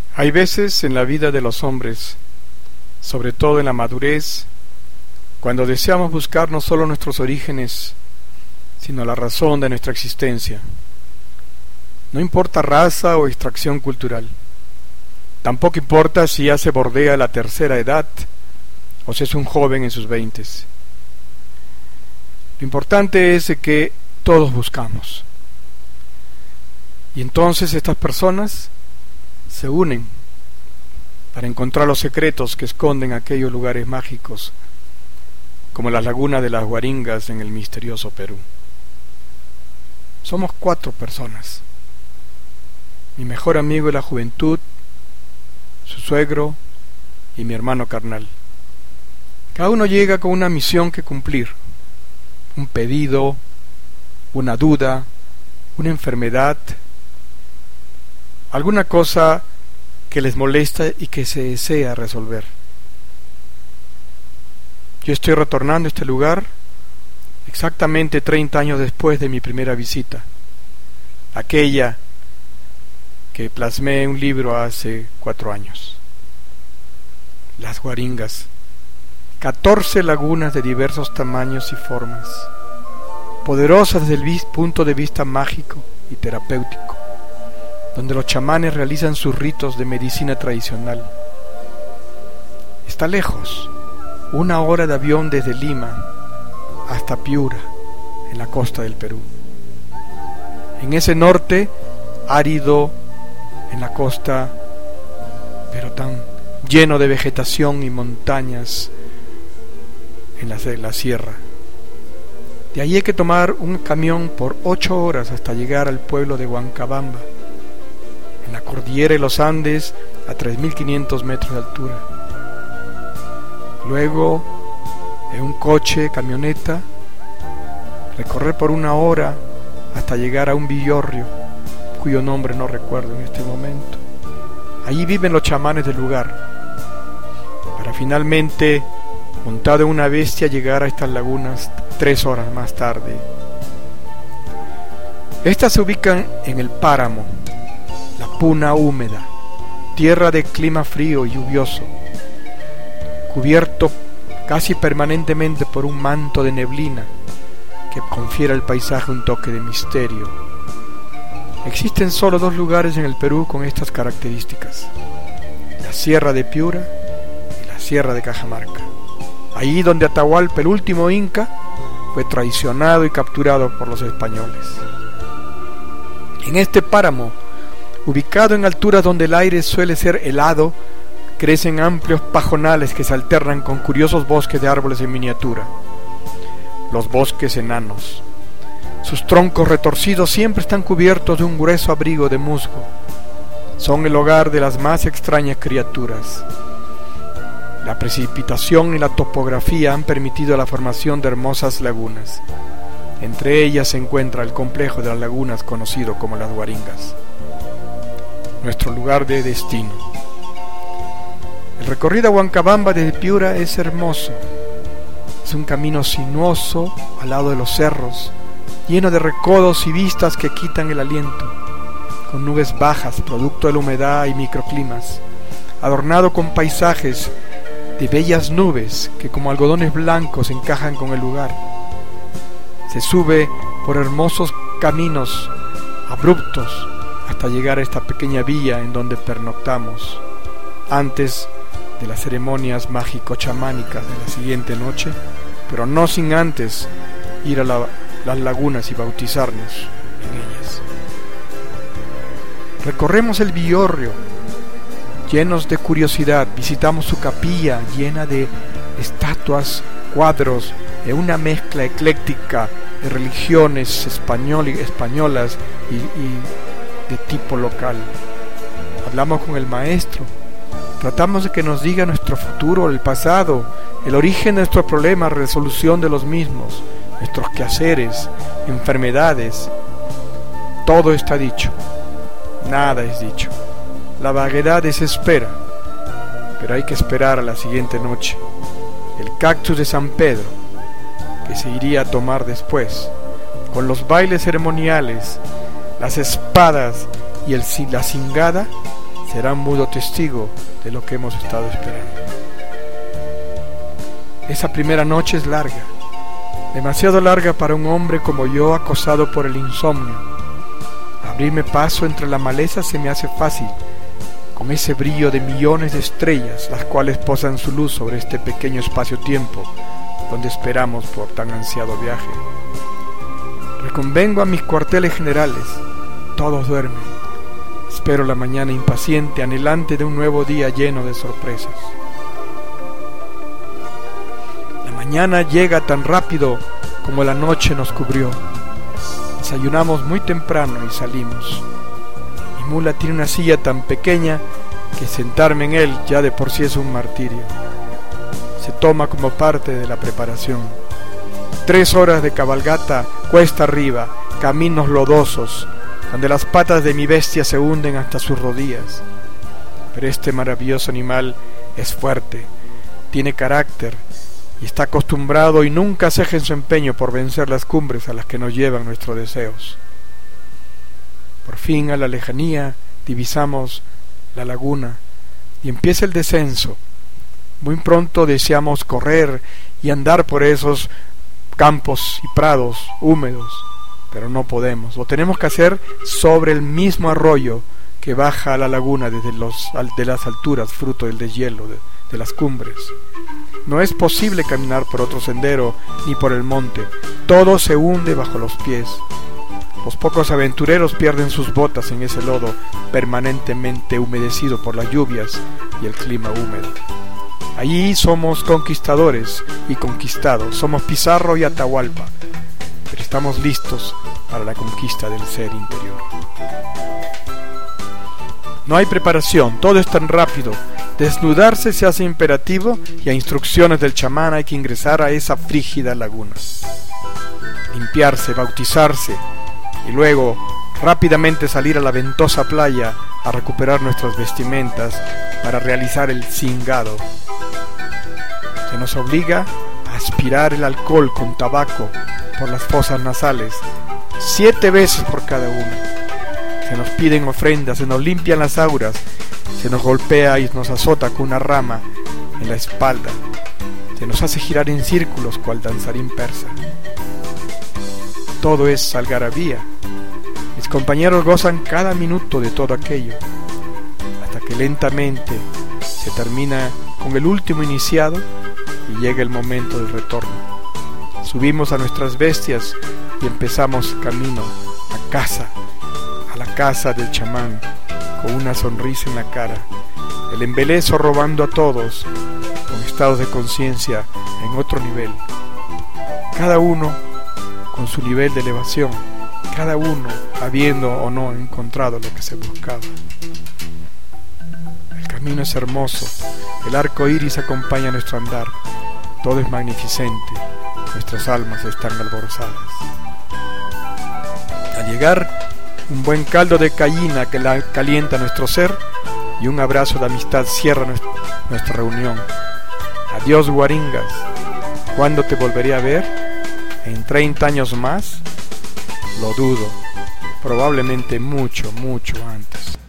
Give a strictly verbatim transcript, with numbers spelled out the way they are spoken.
Hay veces en la vida de los hombres, sobre todo en la madurez, cuando deseamos buscar no solo nuestros orígenes, sino la razón de nuestra existencia. No importa raza o extracción cultural. Tampoco importa si ya se bordea la tercera edad o si es un joven en sus veintes. Lo importante es que todos buscamos. Y entonces estas personas se unen para encontrar los secretos que esconden aquellos lugares mágicos, como las lagunas de las Huaringas en el misterioso Perú. Somos cuatro personas: mi mejor amigo de la juventud, su suegro y mi hermano carnal. Cada uno llega con una misión que cumplir, un pedido, una duda, una enfermedad, alguna cosa que les molesta y que se desea resolver. Yo estoy retornando a este lugar exactamente treinta años después de mi primera visita, aquella que plasmé en un libro hace cuatro años. Las Huaringas, catorce lagunas de diversos tamaños y formas, poderosas desde el punto de vista mágico y terapéutico, donde los chamanes realizan sus ritos de medicina tradicional. Está lejos, una hora de avión desde Lima hasta Piura, en la costa del Perú. En ese norte árido, en la costa, pero tan lleno de vegetación y montañas en la, la sierra. De allí hay que tomar un camión por ocho horas hasta llegar al pueblo de Huancabamba, en la cordillera de los Andes, a tres mil quinientos metros de altura. Luego, en un coche, camioneta, recorrer por una hora hasta llegar a un villorrio, cuyo nombre no recuerdo en este momento. Allí viven los chamanes del lugar, para finalmente, montado en una bestia, llegar a estas lagunas tres horas más tarde. Estas se ubican en el páramo, la puna húmeda, tierra de clima frío y lluvioso, cubierto casi permanentemente por un manto de neblina que confiere al paisaje un toque de misterio. Existen solo dos lugares en el Perú con estas características: la Sierra de Piura y la Sierra de Cajamarca, allí donde Atahualpa, el último inca, fue traicionado y capturado por los españoles. En este páramo, ubicado en alturas donde el aire suele ser helado, crecen amplios pajonales que se alternan con curiosos bosques de árboles en miniatura, los bosques enanos. Sus troncos retorcidos siempre están cubiertos de un grueso abrigo de musgo. Son el hogar de las más extrañas criaturas. La precipitación y la topografía han permitido la formación de hermosas lagunas. Entre ellas se encuentra el complejo de las lagunas conocido como las Huaringas, nuestro lugar de destino. El recorrido a Huancabamba desde Piura es hermoso. Es un camino sinuoso al lado de los cerros, lleno de recodos y vistas que quitan el aliento, con nubes bajas producto de la humedad y microclimas, adornado con paisajes de bellas nubes que como algodones blancos encajan con el lugar. Se sube por hermosos caminos abruptos hasta llegar a esta pequeña villa en donde pernoctamos antes de las ceremonias mágico-chamánicas de la siguiente noche, pero no sin antes ir a la, las lagunas y bautizarnos en ellas. Recorremos el villorrio, llenos de curiosidad. Visitamos su capilla llena de estatuas, cuadros, de una mezcla ecléctica de religiones español, españolas y, y de tipo local. Hablamos con el maestro, tratamos de que nos diga nuestro futuro, el pasado, el origen de nuestros problemas, resolución de los mismos, nuestros quehaceres, enfermedades. Todo está dicho, nada es dicho. La vaguedad desespera, pero hay que esperar a la siguiente noche. El cactus de San Pedro, que se iría a tomar después, con los bailes ceremoniales, las espadas y el, la cingada, será un mudo testigo de lo que hemos estado esperando. Esa primera noche es larga, demasiado larga para un hombre como yo acosado por el insomnio. Abrirme paso entre la maleza se me hace fácil, con ese brillo de millones de estrellas, las cuales posan su luz sobre este pequeño espacio-tiempo donde esperamos por tan ansiado viaje. Reconvengo a mis cuarteles generales, todos duermen. Espero la mañana impaciente, anhelante de un nuevo día lleno de sorpresas. La mañana llega tan rápido como la noche nos cubrió. Desayunamos muy temprano y salimos. Mi mula tiene una silla tan pequeña que sentarme en él ya de por sí es un martirio. Se toma como parte de la preparación. Tres horas de cabalgata, cuesta arriba, caminos lodosos, donde las patas de mi bestia se hunden hasta sus rodillas. Pero este maravilloso animal es fuerte, tiene carácter y está acostumbrado y nunca ceja en su empeño por vencer las cumbres a las que nos llevan nuestros deseos. Por fin, a la lejanía, divisamos la laguna y empieza el descenso. Muy pronto deseamos correr y andar por esos campos y prados húmedos, pero no podemos. Lo tenemos que hacer sobre el mismo arroyo que baja a la laguna desde los, de las alturas, fruto del deshielo de, de las cumbres. No es posible caminar por otro sendero ni por el monte. Todo se hunde bajo los pies. Los pocos aventureros pierden sus botas en ese lodo permanentemente humedecido por las lluvias y el clima húmedo. Allí somos conquistadores y conquistados, somos Pizarro y Atahualpa, pero estamos listos para la conquista del ser interior. No hay preparación, todo es tan rápido. Desnudarse se hace imperativo y a instrucciones del chamán hay que ingresar a esa frígida laguna. Limpiarse, bautizarse y luego rápidamente salir a la ventosa playa a recuperar nuestras vestimentas para realizar el cingado. Se nos obliga a aspirar el alcohol con tabaco por las fosas nasales, siete veces por cada una. Se nos piden ofrendas, se nos limpian las auras, se nos golpea y nos azota con una rama en la espalda, se nos hace girar en círculos cual danzarín persa. Todo es algarabía. Mis compañeros gozan cada minuto de todo aquello, hasta que lentamente se termina con el último iniciado y llega el momento del retorno. Subimos a nuestras bestias y empezamos camino a casa, a la casa del chamán, con una sonrisa en la cara, el embelezo robando a todos, con estados de conciencia en otro nivel, cada uno con su nivel de elevación, cada uno habiendo o no encontrado lo que se buscaba. El camino es hermoso, el arco iris acompaña nuestro andar, todo es magnificente, nuestras almas están alborozadas. Al llegar, un buen caldo de gallina que la calienta nuestro ser y un abrazo de amistad cierra nuestra reunión. Adiós, Guaringas. ¿Cuándo te volveré a ver? ¿En treinta años más? Lo dudo, probablemente mucho, mucho antes.